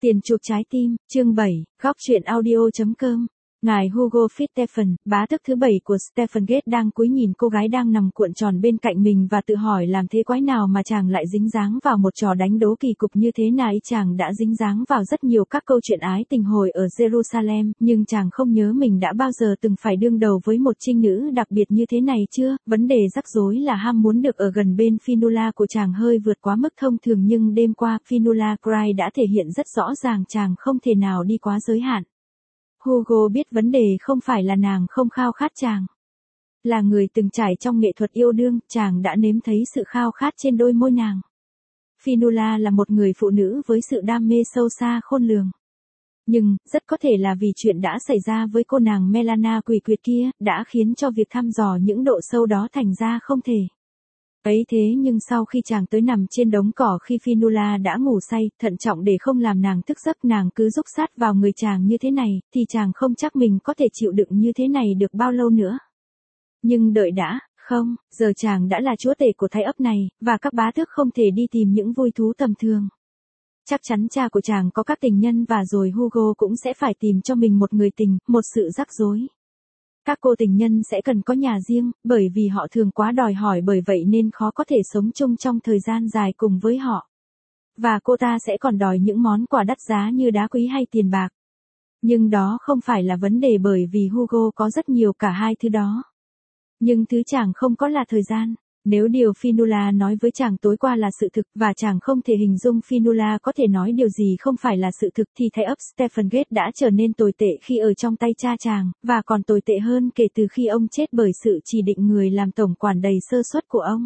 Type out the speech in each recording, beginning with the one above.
Tiền chuộc trái tim, chương 7, góc truyện audio.com. Ngài Hugo Fitzstephen, bá tước thứ 7 của Stephen Gates đang cúi nhìn cô gái đang nằm cuộn tròn bên cạnh mình và tự hỏi làm thế quái nào mà chàng lại dính dáng vào một trò đánh đố kỳ cục như thế này. Chàng đã dính dáng vào rất nhiều các câu chuyện ái tình hồi ở Jerusalem, nhưng chàng không nhớ mình đã bao giờ từng phải đương đầu với một trinh nữ đặc biệt như thế này chưa. Vấn đề rắc rối là ham muốn được ở gần bên Fionnuala của chàng hơi vượt quá mức thông thường, nhưng đêm qua Fionnuala Cry đã thể hiện rất rõ ràng chàng không thể nào đi quá giới hạn. Hugo biết vấn đề không phải là nàng không khao khát chàng. Là người từng trải trong nghệ thuật yêu đương, chàng đã nếm thấy sự khao khát trên đôi môi nàng. Fionnuala là một người phụ nữ với sự đam mê sâu xa khôn lường. Nhưng, rất có thể là vì chuyện đã xảy ra với cô nàng Melana quỷ quyệt kia, đã khiến cho việc thăm dò những độ sâu đó thành ra không thể. Ấy thế nhưng sau khi chàng tới nằm trên đống cỏ khi Fionnuala đã ngủ say, thận trọng để không làm nàng thức giấc, nàng cứ rúc sát vào người chàng như thế này, thì chàng không chắc mình có thể chịu đựng như thế này được bao lâu nữa. Nhưng đợi đã, không, giờ chàng đã là chúa tể của thái ấp này, và các bá tước không thể đi tìm những vui thú tầm thường. Chắc chắn cha của chàng có các tình nhân và rồi Hugo cũng sẽ phải tìm cho mình một người tình, một sự rắc rối. Các cô tình nhân sẽ cần có nhà riêng, bởi vì họ thường quá đòi hỏi, bởi vậy nên khó có thể sống chung trong thời gian dài cùng với họ. Và cô ta sẽ còn đòi những món quà đắt giá như đá quý hay tiền bạc. Nhưng đó không phải là vấn đề, bởi vì Hugo có rất nhiều cả hai thứ đó. Nhưng thứ chàng không có là thời gian. Nếu điều Fionnuala nói với chàng tối qua là sự thực, và chàng không thể hình dung Fionnuala có thể nói điều gì không phải là sự thực, thì thái ấp Stephen Gates đã trở nên tồi tệ khi ở trong tay cha chàng, và còn tồi tệ hơn kể từ khi ông chết bởi sự chỉ định người làm tổng quản đầy sơ suất của ông.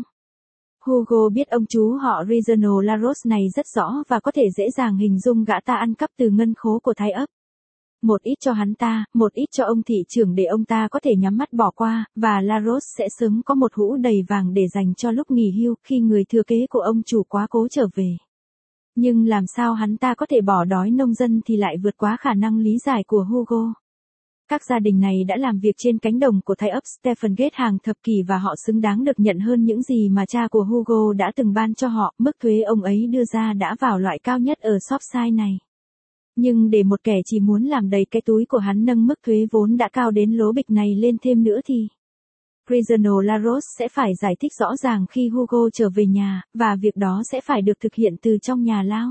Hugo biết ông chú họ Reginald Larosse này rất rõ và có thể dễ dàng hình dung gã ta ăn cắp từ ngân khố của thái ấp. Một ít cho hắn ta, một ít cho ông thị trưởng để ông ta có thể nhắm mắt bỏ qua, và Larosse sẽ sớm có một hũ đầy vàng để dành cho lúc nghỉ hưu khi người thừa kế của ông chủ quá cố trở về. Nhưng làm sao hắn ta có thể bỏ đói nông dân thì lại vượt quá khả năng lý giải của Hugo. Các gia đình này đã làm việc trên cánh đồng của thái ấp Stephen Gates hàng thập kỷ và họ xứng đáng được nhận hơn những gì mà cha của Hugo đã từng ban cho họ. Mức thuế ông ấy đưa ra đã vào loại cao nhất ở Shropshire này. Nhưng để một kẻ chỉ muốn làm đầy cái túi của hắn nâng mức thuế vốn đã cao đến lố bịch này lên thêm nữa thì Reginald Larosse sẽ phải giải thích rõ ràng khi Hugo trở về nhà, và việc đó sẽ phải được thực hiện từ trong nhà lao.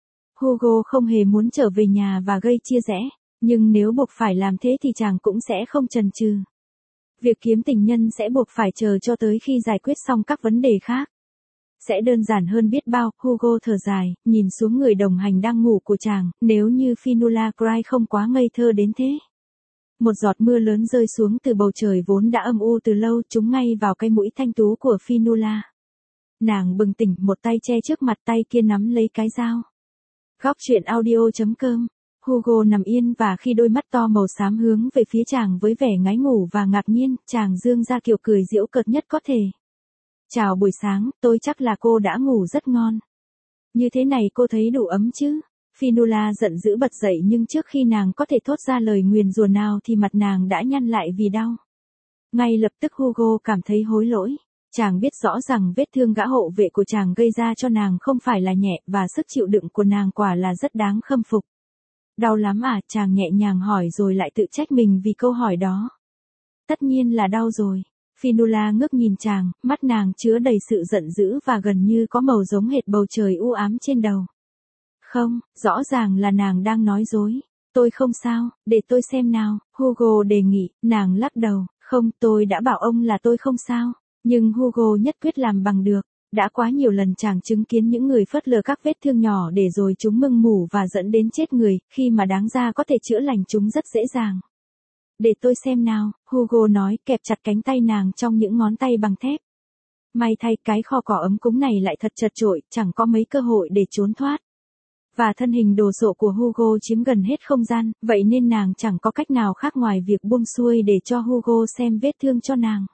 Hugo không hề muốn trở về nhà và gây chia rẽ, nhưng nếu buộc phải làm thế thì chàng cũng sẽ không chần chừ. Việc kiếm tình nhân sẽ buộc phải chờ cho tới khi giải quyết xong các vấn đề khác. Sẽ đơn giản hơn biết bao. Hugo thở dài, nhìn xuống người đồng hành đang ngủ của chàng, nếu như Fionnuala Cry không quá ngây thơ đến thế. Một giọt mưa lớn rơi xuống từ bầu trời vốn đã âm u từ lâu, trúng ngay vào cái mũi thanh tú của Fionnuala. Nàng bừng tỉnh, một tay che trước mặt, tay kia nắm lấy cái dao. Góc truyện audio.com. Hugo nằm yên và khi đôi mắt to màu xám hướng về phía chàng với vẻ ngái ngủ và ngạc nhiên, chàng dương ra kiểu cười giễu cợt nhất có thể. Chào buổi sáng, tôi chắc là cô đã ngủ rất ngon. Như thế này cô thấy đủ ấm chứ? Fionnuala giận dữ bật dậy, nhưng trước khi nàng có thể thốt ra lời nguyền rủa nào thì mặt nàng đã nhăn lại vì đau. Ngay lập tức Hugo cảm thấy hối lỗi. Chàng biết rõ rằng vết thương gã hộ vệ của chàng gây ra cho nàng không phải là nhẹ, và sức chịu đựng của nàng quả là rất đáng khâm phục. Đau lắm à? Chàng nhẹ nhàng hỏi rồi lại tự trách mình vì câu hỏi đó. Tất nhiên là đau rồi. Fionnuala ngước nhìn chàng, mắt nàng chứa đầy sự giận dữ và gần như có màu giống hệt bầu trời u ám trên đầu. Không, rõ ràng là nàng đang nói dối. Tôi không sao, để tôi xem nào, Hugo đề nghị. Nàng lắc đầu, không, tôi đã bảo ông là tôi không sao. Nhưng Hugo nhất quyết làm bằng được. Đã quá nhiều lần chàng chứng kiến những người phớt lờ các vết thương nhỏ để rồi chúng mưng mủ và dẫn đến chết người, khi mà đáng ra có thể chữa lành chúng rất dễ dàng. Để tôi xem nào, Hugo nói, kẹp chặt cánh tay nàng trong những ngón tay bằng thép. May thay, cái kho cỏ ấm cúng này lại thật chật chội, chẳng có mấy cơ hội để trốn thoát. Và thân hình đồ sộ của Hugo chiếm gần hết không gian, vậy nên nàng chẳng có cách nào khác ngoài việc buông xuôi để cho Hugo xem vết thương cho nàng.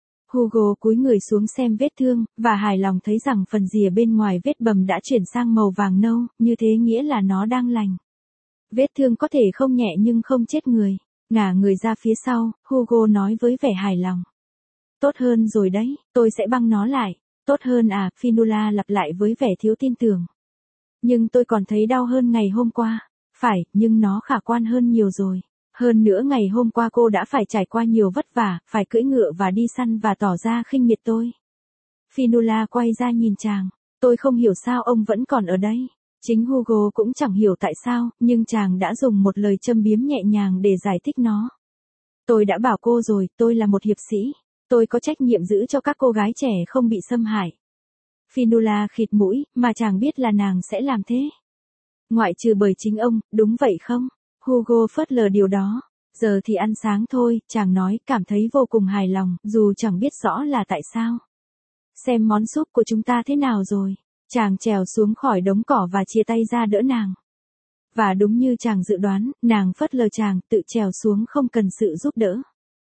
Hugo cúi người xuống xem vết thương, và hài lòng thấy rằng phần rìa bên ngoài vết bầm đã chuyển sang màu vàng nâu, như thế nghĩa là nó đang lành. Vết thương có thể không nhẹ nhưng không chết người. Ngả người ra phía sau, Hugo nói với vẻ hài lòng. Tốt hơn rồi đấy, tôi sẽ băng nó lại. Tốt hơn à? Fionnuala lặp lại với vẻ thiếu tin tưởng. Nhưng tôi còn thấy đau hơn ngày hôm qua. Phải, nhưng nó khả quan hơn nhiều rồi. Hơn nữa ngày hôm qua cô đã phải trải qua nhiều vất vả, phải cưỡi ngựa và đi săn và tỏ ra khinh miệt tôi. Fionnuala quay ra nhìn chàng. Tôi không hiểu sao ông vẫn còn ở đây. Chính Hugo cũng chẳng hiểu tại sao, nhưng chàng đã dùng một lời châm biếm nhẹ nhàng để giải thích nó. Tôi đã bảo cô rồi, tôi là một hiệp sĩ. Tôi có trách nhiệm giữ cho các cô gái trẻ không bị xâm hại. Fionnuala khịt mũi, mà chàng biết là nàng sẽ làm thế. Ngoại trừ bởi chính ông, đúng vậy không? Hugo phớt lờ điều đó. Giờ thì ăn sáng thôi, chàng nói, cảm thấy vô cùng hài lòng, dù chẳng biết rõ là tại sao. Xem món súp của chúng ta thế nào rồi. Chàng trèo xuống khỏi đống cỏ và chia tay ra đỡ nàng. Và đúng như chàng dự đoán, nàng phớt lờ chàng, tự trèo xuống không cần sự giúp đỡ.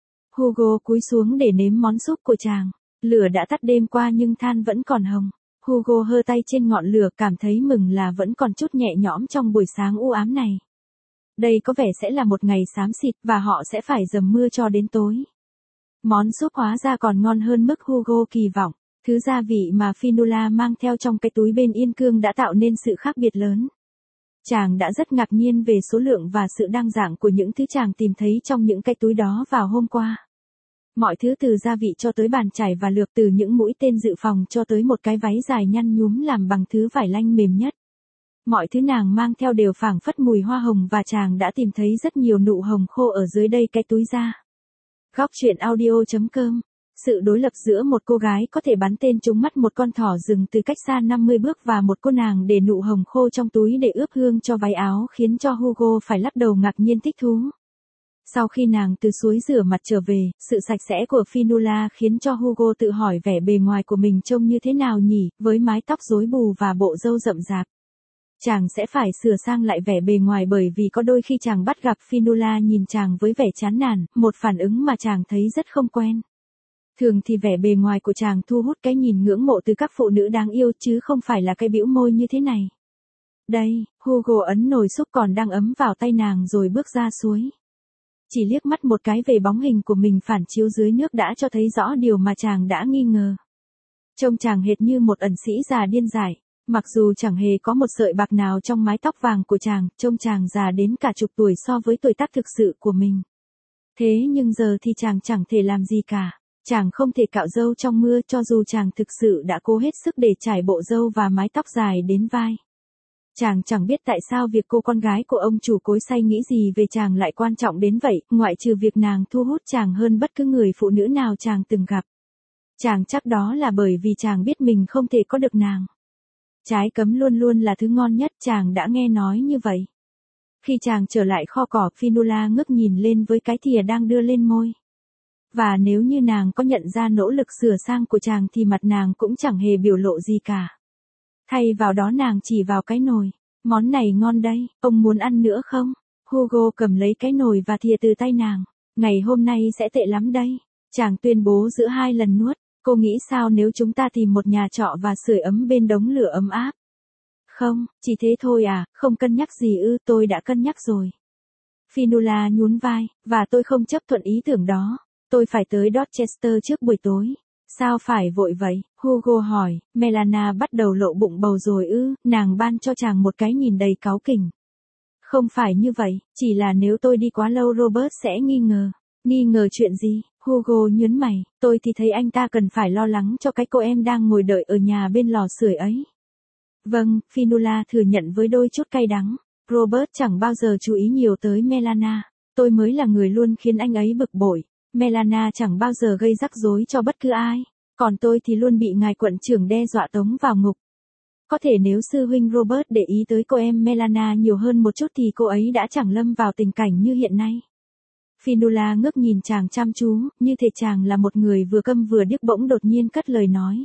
Hugo cúi xuống để nếm món súp của chàng. Lửa đã tắt đêm qua nhưng than vẫn còn hồng. Hugo hơ tay trên ngọn lửa, cảm thấy mừng là vẫn còn chút nhẹ nhõm trong buổi sáng u ám này. Đây có vẻ sẽ là một ngày xám xịt và họ sẽ phải dầm mưa cho đến tối. Món súp hóa ra còn ngon hơn mức Hugo kỳ vọng. Thứ gia vị mà Fionnuala mang theo trong cái túi bên yên cương đã tạo nên sự khác biệt lớn. Chàng đã rất ngạc nhiên về số lượng và sự đa dạng của những thứ chàng tìm thấy trong những cái túi đó vào hôm qua. Mọi thứ từ gia vị cho tới bàn chải và lược, từ những mũi tên dự phòng cho tới một cái váy dài nhăn nhúm làm bằng thứ vải lanh mềm nhất. Mọi thứ nàng mang theo đều phảng phất mùi hoa hồng và chàng đã tìm thấy rất nhiều nụ hồng khô ở dưới đây cái túi da. Góc truyện audio.com. Sự đối lập giữa một cô gái có thể bắn tên trúng mắt một con thỏ rừng từ cách xa 50 bước và một cô nàng để nụ hồng khô trong túi để ướp hương cho váy áo khiến cho Hugo phải lắc đầu ngạc nhiên thích thú. Sau khi nàng từ suối rửa mặt trở về, sự sạch sẽ của Fionnuala khiến cho Hugo tự hỏi vẻ bề ngoài của mình trông như thế nào nhỉ, với mái tóc rối bù và bộ râu rậm rạp. Chàng sẽ phải sửa sang lại vẻ bề ngoài bởi vì có đôi khi chàng bắt gặp Fionnuala nhìn chàng với vẻ chán nản, một phản ứng mà chàng thấy rất không quen. Thường thì vẻ bề ngoài của chàng thu hút cái nhìn ngưỡng mộ từ các phụ nữ đáng yêu chứ không phải là cái bĩu môi như thế này. Đây, Hugo ấn nồi súp còn đang ấm vào tay nàng rồi bước ra suối. Chỉ liếc mắt một cái về bóng hình của mình phản chiếu dưới nước đã cho thấy rõ điều mà chàng đã nghi ngờ. Trông chàng hệt như một ẩn sĩ già điên dại, mặc dù chẳng hề có một sợi bạc nào trong mái tóc vàng của chàng, trông chàng già đến cả chục tuổi so với tuổi tác thực sự của mình. Thế nhưng giờ thì chàng chẳng thể làm gì cả. Chàng không thể cạo râu trong mưa cho dù chàng thực sự đã cố hết sức để trải bộ râu và mái tóc dài đến vai. Chàng chẳng biết tại sao việc cô con gái của ông chủ cối xay nghĩ gì về chàng lại quan trọng đến vậy, ngoại trừ việc nàng thu hút chàng hơn bất cứ người phụ nữ nào chàng từng gặp. Chàng chắc đó là bởi vì chàng biết mình không thể có được nàng. Trái cấm luôn luôn là thứ ngon nhất, chàng đã nghe nói như vậy. Khi chàng trở lại kho cỏ, Fionnuala ngước nhìn lên với cái thìa đang đưa lên môi. Và nếu như nàng có nhận ra nỗ lực sửa sang của chàng thì mặt nàng cũng chẳng hề biểu lộ gì cả. Thay vào đó nàng chỉ vào cái nồi. Món này ngon đây, ông muốn ăn nữa không? Hugo cầm lấy cái nồi và thìa từ tay nàng. Ngày hôm nay sẽ tệ lắm đây. Chàng tuyên bố giữa hai lần nuốt. Cô nghĩ sao nếu chúng ta tìm một nhà trọ và sưởi ấm bên đống lửa ấm áp? Không, chỉ thế thôi à, không cân nhắc gì ư, tôi đã cân nhắc rồi. Fionnuala nhún vai, và tôi không chấp thuận ý tưởng đó. Tôi phải tới Dorchester trước buổi tối. Sao phải vội vậy? Hugo hỏi. Melana bắt đầu lộ bụng bầu rồi ư? Nàng ban cho chàng một cái nhìn đầy cáu kỉnh. Không phải như vậy, chỉ là nếu tôi đi quá lâu Robert sẽ nghi ngờ. Nghi ngờ chuyện gì? Hugo nhớn mày. Tôi thì thấy anh ta cần phải lo lắng cho cái cô em đang ngồi đợi ở nhà bên lò sưởi ấy. Vâng, Fionnuala thừa nhận với đôi chút cay đắng. Robert chẳng bao giờ chú ý nhiều tới Melana. Tôi mới là người luôn khiến anh ấy bực bội. Melana chẳng bao giờ gây rắc rối cho bất cứ ai. Còn tôi thì luôn bị ngài quận trưởng đe dọa tống vào ngục. Có thể nếu sư huynh Robert để ý tới cô em Melana nhiều hơn một chút thì cô ấy đã chẳng lâm vào tình cảnh như hiện nay. Fionnuala ngước nhìn chàng chăm chú, như thể chàng là một người vừa câm vừa điếc, bỗng đột nhiên cất lời nói.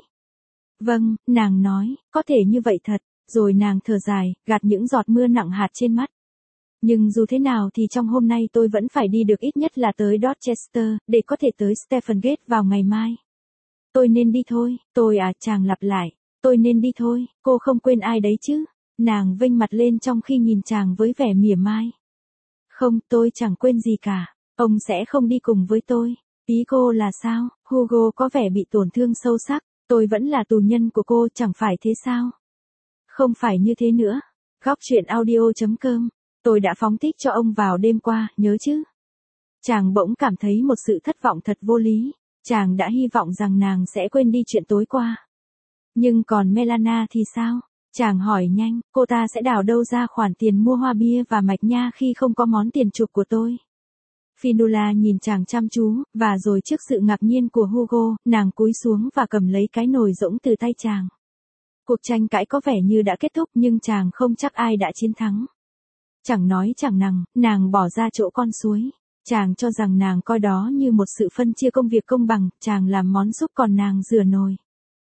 Vâng, nàng nói, có thể như vậy thật, rồi nàng thở dài, gạt những giọt mưa nặng hạt trên mắt. Nhưng dù thế nào thì trong hôm nay tôi vẫn phải đi được ít nhất là tới Dorchester, để có thể tới Stephen Gate vào ngày mai. Tôi nên đi thôi, tôi à, chàng lặp lại, tôi nên đi thôi, cô không quên ai đấy chứ? Nàng vênh mặt lên trong khi nhìn chàng với vẻ mỉa mai. Không, tôi chẳng quên gì cả, ông sẽ không đi cùng với tôi. Ý cô là sao? Hugo có vẻ bị tổn thương sâu sắc, tôi vẫn là tù nhân của cô, chẳng phải thế sao? Không phải như thế nữa. Góc chuyện audio.com. Tôi đã phóng thích cho ông vào đêm qua, nhớ chứ? Chàng bỗng cảm thấy một sự thất vọng thật vô lý. Chàng đã hy vọng rằng nàng sẽ quên đi chuyện tối qua. Nhưng còn Melana thì sao? Chàng hỏi nhanh, cô ta sẽ đào đâu ra khoản tiền mua hoa bia và mạch nha khi không có món tiền chuộc của tôi? Fionnuala nhìn chàng chăm chú, và rồi trước sự ngạc nhiên của Hugo, nàng cúi xuống và cầm lấy cái nồi rỗng từ tay chàng. Cuộc tranh cãi có vẻ như đã kết thúc nhưng chàng không chắc ai đã chiến thắng. Chẳng nói chẳng rằng, nàng bỏ ra chỗ con suối. Chàng cho rằng nàng coi đó như một sự phân chia công việc công bằng, chàng làm món súp còn nàng rửa nồi.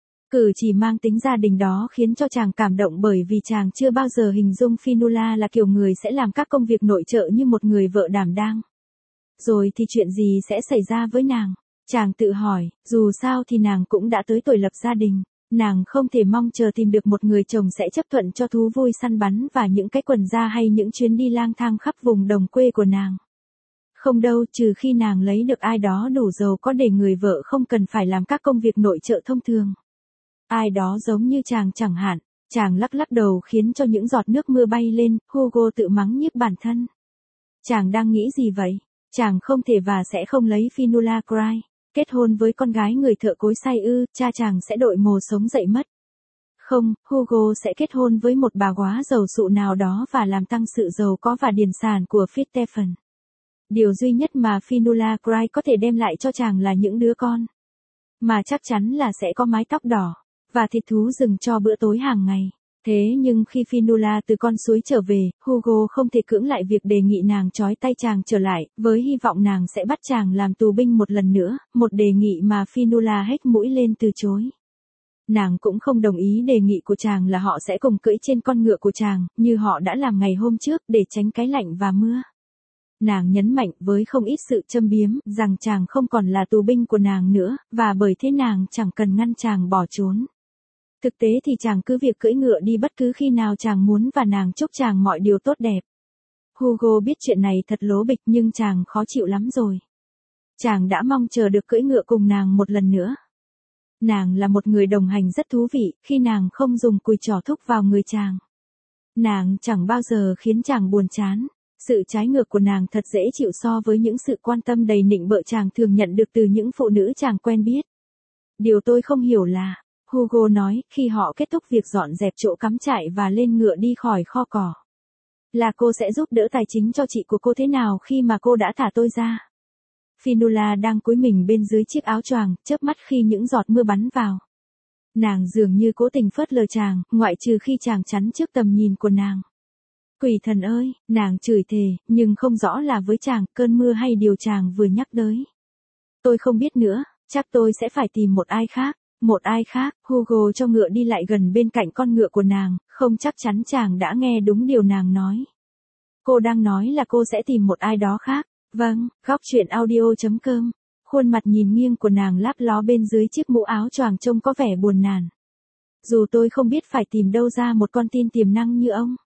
Cử chỉ mang tính gia đình đó khiến cho chàng cảm động bởi vì chàng chưa bao giờ hình dung Fionnuala là kiểu người sẽ làm các công việc nội trợ như một người vợ đảm đang. Rồi thì chuyện gì sẽ xảy ra với nàng? Chàng tự hỏi, dù sao thì nàng cũng đã tới tuổi lập gia đình. Nàng không thể mong chờ tìm được một người chồng sẽ chấp thuận cho thú vui săn bắn và những cái quần da hay những chuyến đi lang thang khắp vùng đồng quê của nàng. Không đâu, trừ khi nàng lấy được ai đó đủ giàu có để người vợ không cần phải làm các công việc nội trợ thông thường. Ai đó giống như chàng chẳng hạn. Chàng lắc lắc đầu khiến cho những giọt nước mưa bay lên, Hugo tự mắng nhiếc bản thân. Chàng đang nghĩ gì vậy? Chàng không thể và sẽ không lấy Fionnuala Cry. Kết hôn với con gái người thợ cối xay ư, cha chàng sẽ đội mồ sống dậy mất. Không, Hugo sẽ kết hôn với một bà góa giàu sụ nào đó và làm tăng sự giàu có và điền sản của Fitzstephen. Điều duy nhất mà Fionnuala Cry có thể đem lại cho chàng là những đứa con. Mà chắc chắn là sẽ có mái tóc đỏ, và thịt thú rừng cho bữa tối hàng ngày. Thế nhưng khi Fionnuala từ con suối trở về, Hugo không thể cưỡng lại việc đề nghị nàng trói tay chàng trở lại, với hy vọng nàng sẽ bắt chàng làm tù binh một lần nữa, một đề nghị mà Fionnuala hét mũi lên từ chối. Nàng cũng không đồng ý đề nghị của chàng là họ sẽ cùng cưỡi trên con ngựa của chàng, như họ đã làm ngày hôm trước để tránh cái lạnh và mưa. Nàng nhấn mạnh với không ít sự châm biếm rằng chàng không còn là tù binh của nàng nữa, và bởi thế nàng chẳng cần ngăn chàng bỏ trốn. Thực tế thì chàng cứ việc cưỡi ngựa đi bất cứ khi nào chàng muốn và nàng chúc chàng mọi điều tốt đẹp. Hugo biết chuyện này thật lố bịch nhưng chàng khó chịu lắm rồi. Chàng đã mong chờ được cưỡi ngựa cùng nàng một lần nữa. Nàng là một người đồng hành rất thú vị khi nàng không dùng cùi trỏ thúc vào người chàng. Nàng chẳng bao giờ khiến chàng buồn chán. Sự trái ngược của nàng thật dễ chịu so với những sự quan tâm đầy nịnh bợ chàng thường nhận được từ những phụ nữ chàng quen biết. Điều tôi không hiểu là, Hugo nói, khi họ kết thúc việc dọn dẹp chỗ cắm trại và lên ngựa đi khỏi kho cỏ, là cô sẽ giúp đỡ tài chính cho chị của cô thế nào khi mà cô đã thả tôi ra. Fionnuala đang cúi mình bên dưới chiếc áo choàng, chớp mắt khi những giọt mưa bắn vào. Nàng dường như cố tình phớt lờ chàng, ngoại trừ khi chàng chắn trước tầm nhìn của nàng. Quỷ thần ơi, nàng chửi thề, nhưng không rõ là với chàng, cơn mưa hay điều chàng vừa nhắc tới. Tôi không biết nữa, chắc tôi sẽ phải tìm một ai khác. Một ai khác, Hugo cho ngựa đi lại gần bên cạnh con ngựa của nàng, không chắc chắn chàng đã nghe đúng điều nàng nói. Cô đang nói là cô sẽ tìm một ai đó khác. Vâng, góc chuyện audio.com. Khuôn mặt nhìn nghiêng của nàng láp ló bên dưới chiếc mũ áo choàng trông có vẻ buồn nản. Dù tôi không biết phải tìm đâu ra một con tin tiềm năng như ông.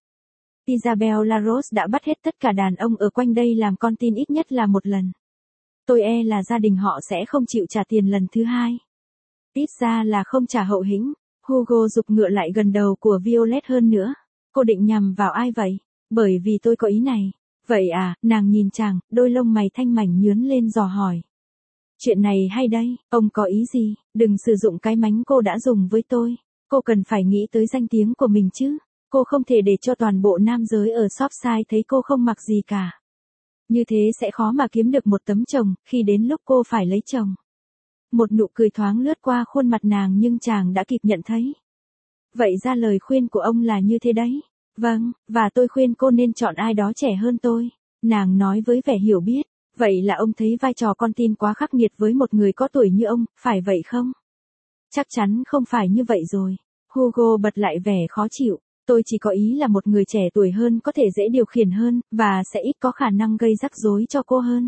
Isabel Laros đã bắt hết tất cả đàn ông ở quanh đây làm con tin ít nhất là một lần. Tôi e là gia đình họ sẽ không chịu trả tiền lần thứ hai. Ít ra là không trả hậu hĩnh. Hugo giục ngựa lại gần đầu của Violet hơn nữa. Cô định nhằm vào ai vậy? Bởi vì tôi có ý này. Vậy à, nàng nhìn chàng, đôi lông mày thanh mảnh nhướn lên dò hỏi. Chuyện này hay đây, ông có ý gì? Đừng sử dụng cái mánh cô đã dùng với tôi. Cô cần phải nghĩ tới danh tiếng của mình chứ. Cô không thể để cho toàn bộ nam giới ở Shropshire thấy cô không mặc gì cả. Như thế sẽ khó mà kiếm được một tấm chồng, khi đến lúc cô phải lấy chồng. Một nụ cười thoáng lướt qua khuôn mặt nàng nhưng chàng đã kịp nhận thấy. Vậy ra lời khuyên của ông là như thế đấy. Vâng, và tôi khuyên cô nên chọn ai đó trẻ hơn tôi. Nàng nói với vẻ hiểu biết. Vậy là ông thấy vai trò con tin quá khắc nghiệt với một người có tuổi như ông, phải vậy không? Chắc chắn không phải như vậy rồi. Hugo bật lại vẻ khó chịu. Tôi chỉ có ý là một người trẻ tuổi hơn có thể dễ điều khiển hơn, và sẽ ít có khả năng gây rắc rối cho cô hơn.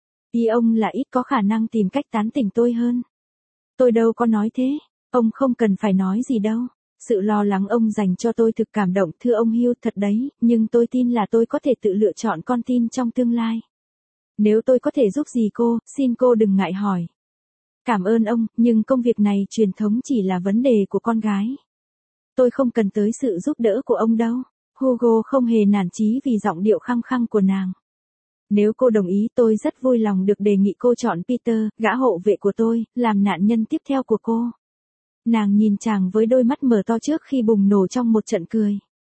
Ý ông là ít có khả năng tìm cách tán tỉnh tôi hơn. Tôi đâu có nói thế. Ông không cần phải nói gì đâu. Sự lo lắng ông dành cho tôi thực cảm động, thưa ông Hugh, thật đấy, nhưng tôi tin là tôi có thể tự lựa chọn con tin trong tương lai. Nếu tôi có thể giúp gì cô, xin cô đừng ngại hỏi. Cảm ơn ông, nhưng công việc này truyền thống chỉ là vấn đề của con gái. tôi không cần tới sự giúp đỡ của ông đâu. Hugo không hề nản chí vì giọng điệu khăng khăng của nàng. Nếu cô đồng ý tôi rất vui lòng được đề nghị cô chọn Peter, gã hộ vệ của tôi, làm nạn nhân tiếp theo của cô. Nàng nhìn chàng với đôi mắt mở to trước khi bùng nổ trong một trận cười.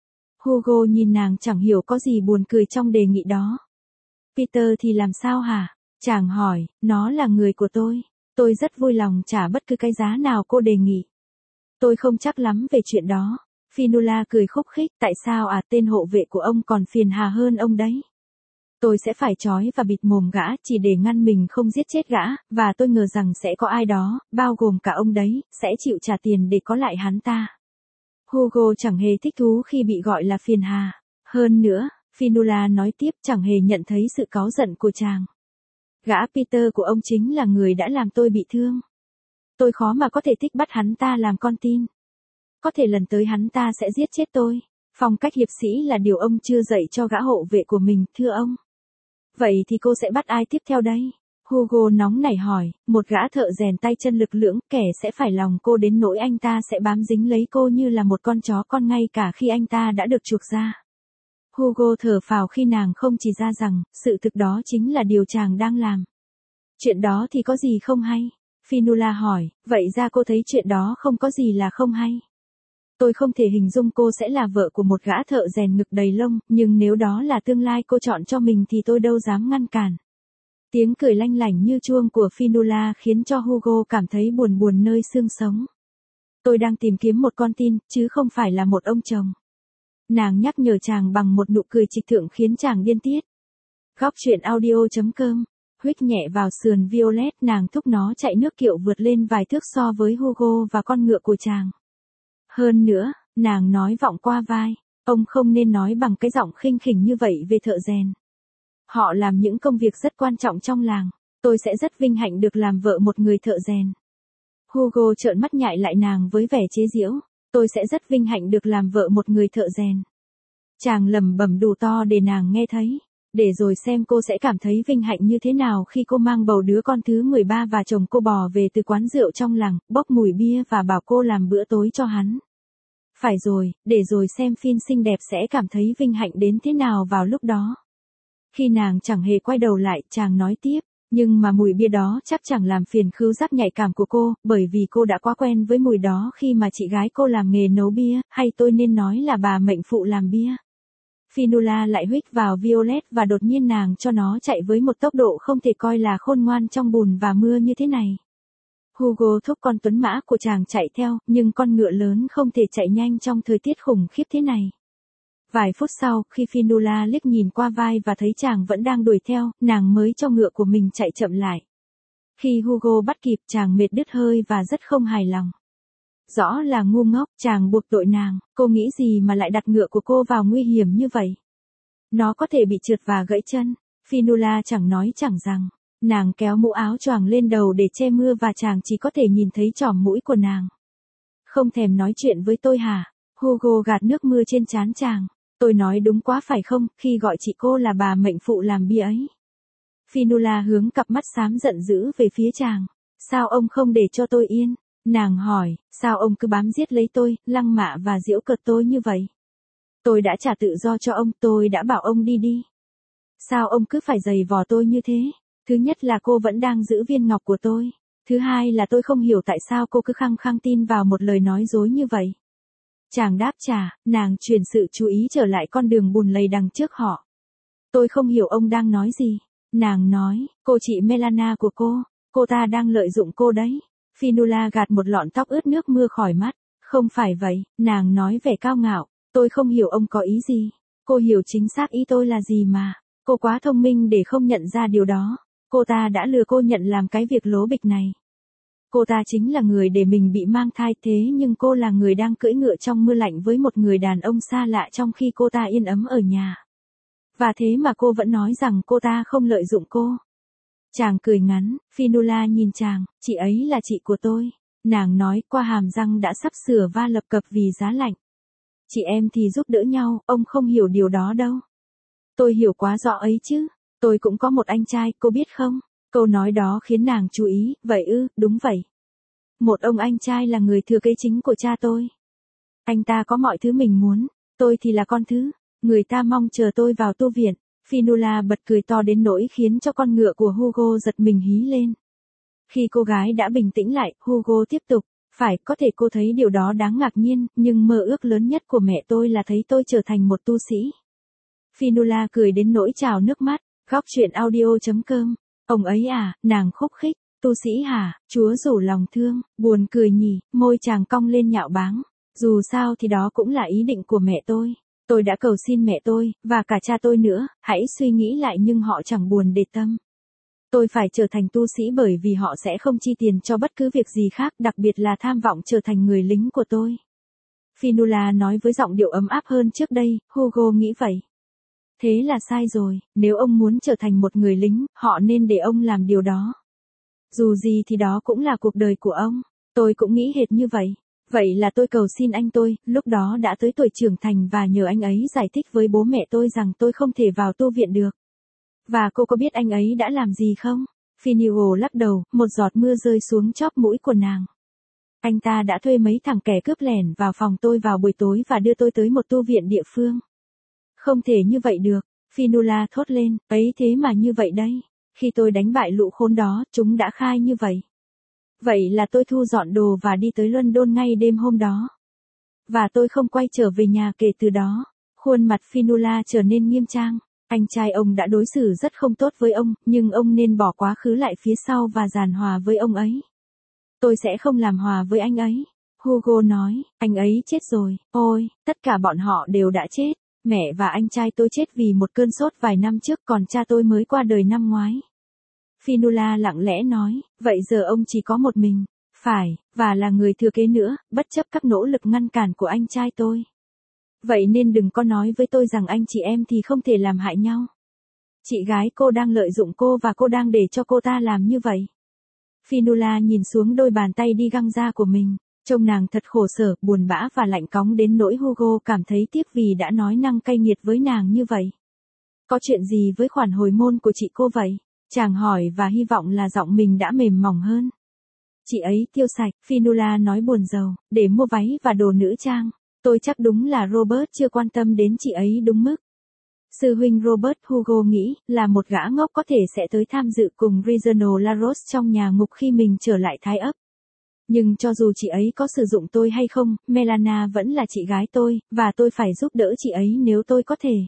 Hugo nhìn nàng chẳng hiểu có gì buồn cười trong đề nghị đó. Peter thì làm sao hả? Chàng hỏi, nó là người của tôi. Tôi rất vui lòng trả bất cứ cái giá nào cô đề nghị. Tôi không chắc lắm về chuyện đó. Fionnuala cười khúc khích, tại sao tên hộ vệ của ông còn phiền hà hơn ông đấy? Tôi sẽ phải trói và bịt mồm gã chỉ để ngăn mình không giết chết gã, và tôi ngờ rằng sẽ có ai đó, bao gồm cả ông đấy, sẽ chịu trả tiền để có lại hắn ta. Hugo chẳng hề thích thú khi bị gọi là phiền hà. Hơn nữa, Fionnuala nói tiếp, chẳng hề nhận thấy sự cáu giận của chàng. Gã Peter của ông chính là người đã làm tôi bị thương. Tôi khó mà có thể thích bắt hắn ta làm con tin. Có thể lần tới hắn ta sẽ giết chết tôi. Phong cách hiệp sĩ là điều ông chưa dạy cho gã hộ vệ của mình, thưa ông. Vậy thì cô sẽ bắt ai tiếp theo đây? Hugo nóng nảy hỏi, một gã thợ rèn tay chân lực lưỡng, kẻ sẽ phải lòng cô đến nỗi anh ta sẽ bám dính lấy cô như là một con chó con ngay cả khi anh ta đã được chuộc ra. Hugo thở phào khi nàng không chỉ ra rằng, sự thực đó chính là điều chàng đang làm. Chuyện đó thì có gì không hay? Fionnuala hỏi, vậy ra cô thấy chuyện đó không có gì là không hay. Tôi không thể hình dung cô sẽ là vợ của một gã thợ rèn ngực đầy lông, nhưng nếu đó là tương lai cô chọn cho mình thì tôi đâu dám ngăn cản. Tiếng cười lanh lảnh như chuông của Fionnuala khiến cho Hugo cảm thấy buồn buồn nơi xương sống. Tôi đang tìm kiếm một con tin, chứ không phải là một ông chồng. Nàng nhắc nhở chàng bằng một nụ cười trịch thượng khiến chàng điên tiết. Góc truyện audio.com. Huých nhẹ vào sườn Violet, nàng thúc nó chạy nước kiệu vượt lên vài thước so với Hugo và con ngựa của chàng. Hơn nữa, nàng nói vọng qua vai, ông không nên nói bằng cái giọng khinh khỉnh như vậy về thợ rèn. Họ làm những công việc rất quan trọng trong làng, tôi sẽ rất vinh hạnh được làm vợ một người thợ rèn. Hugo trợn mắt nhại lại nàng với vẻ chế giễu, tôi sẽ rất vinh hạnh được làm vợ một người thợ rèn. Chàng lẩm bẩm đủ to để nàng nghe thấy, để rồi xem cô sẽ cảm thấy vinh hạnh như thế nào khi cô mang bầu đứa con thứ 13 và chồng cô bò về từ quán rượu trong làng, bốc mùi bia và bảo cô làm bữa tối cho hắn. Phải rồi, để rồi xem Finn xinh đẹp sẽ cảm thấy vinh hạnh đến thế nào vào lúc đó. Khi nàng chẳng hề quay đầu lại, chàng nói tiếp, nhưng mà mùi bia đó chắc chẳng làm phiền khứu giác nhạy cảm của cô, bởi vì cô đã quá quen với mùi đó khi mà chị gái cô làm nghề nấu bia, hay tôi nên nói là bà mệnh phụ làm bia. Fionnuala lại huých vào Violet và đột nhiên nàng cho nó chạy với một tốc độ không thể coi là khôn ngoan trong bùn và mưa như thế này. Hugo thúc con tuấn mã của chàng chạy theo, nhưng con ngựa lớn không thể chạy nhanh trong thời tiết khủng khiếp thế này. Vài phút sau, khi Fionnuala liếc nhìn qua vai và thấy chàng vẫn đang đuổi theo, nàng mới cho ngựa của mình chạy chậm lại. Khi Hugo bắt kịp, chàng mệt đứt hơi và rất không hài lòng. Rõ là ngu ngốc, chàng buộc tội nàng, cô nghĩ gì mà lại đặt ngựa của cô vào nguy hiểm như vậy? Nó có thể bị trượt và gãy chân. Fionnuala chẳng nói chẳng rằng, nàng kéo mũ áo choàng lên đầu để che mưa và chàng chỉ có thể nhìn thấy chòm mũi của nàng. Không thèm nói chuyện với tôi hả? Hugo gạt nước mưa trên trán chàng. Tôi nói đúng quá phải không, khi gọi chị cô là bà mệnh phụ làm bia ấy. Fionnuala hướng cặp mắt xám giận dữ về phía chàng. Sao ông không để cho tôi yên? Nàng hỏi, sao ông cứ bám giết lấy tôi, lăng mạ và giễu cợt tôi như vậy? Tôi đã trả tự do cho ông, tôi đã bảo ông đi đi. Sao ông cứ phải giày vò tôi như thế? Thứ nhất là cô vẫn đang giữ viên ngọc của tôi. Thứ hai là tôi không hiểu tại sao cô cứ khăng khăng tin vào một lời nói dối như vậy. Chàng đáp trả, nàng chuyển sự chú ý trở lại con đường bùn lầy đằng trước họ. Tôi không hiểu ông đang nói gì. Nàng nói, cô chị Melana của cô ta đang lợi dụng cô đấy. Fionnuala gạt một lọn tóc ướt nước mưa khỏi mắt. Không phải vậy, nàng nói vẻ cao ngạo. Tôi không hiểu ông có ý gì. Cô hiểu chính xác ý tôi là gì mà. Cô quá thông minh để không nhận ra điều đó. Cô ta đã lừa cô nhận làm cái việc lố bịch này. Cô ta chính là người để mình bị mang thai, thế nhưng cô là người đang cưỡi ngựa trong mưa lạnh với một người đàn ông xa lạ trong khi cô ta yên ấm ở nhà. Và thế mà cô vẫn nói rằng cô ta không lợi dụng cô. Chàng cười ngắn, Fionnuala nhìn chàng, chị ấy là chị của tôi. Nàng nói qua hàm răng đã sắp sửa va lập cập vì giá lạnh. Chị em thì giúp đỡ nhau, ông không hiểu điều đó đâu. Tôi hiểu quá rõ ấy chứ. Tôi cũng có một anh trai, cô biết không? Câu nói đó khiến nàng chú ý, vậy ư, đúng vậy. Một ông anh trai là người thừa kế chính của cha tôi. Anh ta có mọi thứ mình muốn, tôi thì là con thứ. Người ta mong chờ tôi vào tu viện. Fionnuala bật cười to đến nỗi khiến cho con ngựa của Hugo giật mình hí lên. Khi cô gái đã bình tĩnh lại, Hugo tiếp tục. Phải, có thể cô thấy điều đó đáng ngạc nhiên, nhưng mơ ước lớn nhất của mẹ tôi là thấy tôi trở thành một tu sĩ. Fionnuala cười đến nỗi trào nước mắt. Góc truyện audio.com. Ông ấy à, nàng khúc khích. Tu sĩ hả, Chúa rủ lòng thương, buồn cười nhỉ, môi chàng cong lên nhạo báng. Dù sao thì đó cũng là ý định của mẹ tôi. Tôi đã cầu xin mẹ tôi, và cả cha tôi nữa, hãy suy nghĩ lại nhưng họ chẳng buồn để tâm. Tôi phải trở thành tu sĩ bởi vì họ sẽ không chi tiền cho bất cứ việc gì khác, đặc biệt là tham vọng trở thành người lính của tôi. Fionnuala nói với giọng điệu ấm áp hơn trước đây, Hugo nghĩ vậy. Thế là sai rồi, nếu ông muốn trở thành một người lính, họ nên để ông làm điều đó. Dù gì thì đó cũng là cuộc đời của ông. Tôi cũng nghĩ hệt như vậy. Vậy là tôi cầu xin anh tôi, lúc đó đã tới tuổi trưởng thành và nhờ anh ấy giải thích với bố mẹ tôi rằng tôi không thể vào tu viện được. Và cô có biết anh ấy đã làm gì không? Fionnuala lắc đầu, một giọt mưa rơi xuống chóp mũi của nàng. Anh ta đã thuê mấy thằng kẻ cướp lẻn vào phòng tôi vào buổi tối và đưa tôi tới một tu viện địa phương. Không thể như vậy được, Fionnuala thốt lên, ấy thế mà như vậy đấy. Khi tôi đánh bại lũ khốn đó, chúng đã khai như vậy. Vậy là tôi thu dọn đồ và đi tới London ngay đêm hôm đó. Và tôi không quay trở về nhà kể từ đó. Khuôn mặt Fionnuala trở nên nghiêm trang. Anh trai ông đã đối xử rất không tốt với ông, nhưng ông nên bỏ quá khứ lại phía sau và giàn hòa với ông ấy. Tôi sẽ không làm hòa với anh ấy. Hugo nói, anh ấy chết rồi, ôi, tất cả bọn họ đều đã chết. Mẹ và anh trai tôi chết vì một cơn sốt vài năm trước, còn cha tôi mới qua đời năm ngoái. Fionnuala lặng lẽ nói, vậy giờ ông chỉ có một mình. Phải, và là người thừa kế nữa, bất chấp các nỗ lực ngăn cản của anh trai tôi. Vậy nên đừng có nói với tôi rằng anh chị em thì không thể làm hại nhau. Chị gái cô đang lợi dụng cô và cô đang để cho cô ta làm như vậy. Fionnuala nhìn xuống đôi bàn tay đi găng ra của mình. Trông nàng thật khổ sở, buồn bã và lạnh cóng đến nỗi Hugo cảm thấy tiếc vì đã nói năng cay nghiệt với nàng như vậy. Có chuyện gì với khoản hồi môn của chị cô vậy? Chàng hỏi và hy vọng là giọng mình đã mềm mỏng hơn. Chị ấy tiêu sạch, Fionnuala nói buồn rầu, để mua váy và đồ nữ trang. Tôi chắc đúng là Robert chưa quan tâm đến chị ấy đúng mức. Sư huynh Robert, Hugo nghĩ, là một gã ngốc có thể sẽ tới tham dự cùng Reginald LaRose trong nhà ngục khi mình trở lại Thái ấp. Nhưng cho dù chị ấy có sử dụng tôi hay không, Melana vẫn là chị gái tôi, và tôi phải giúp đỡ chị ấy nếu tôi có thể.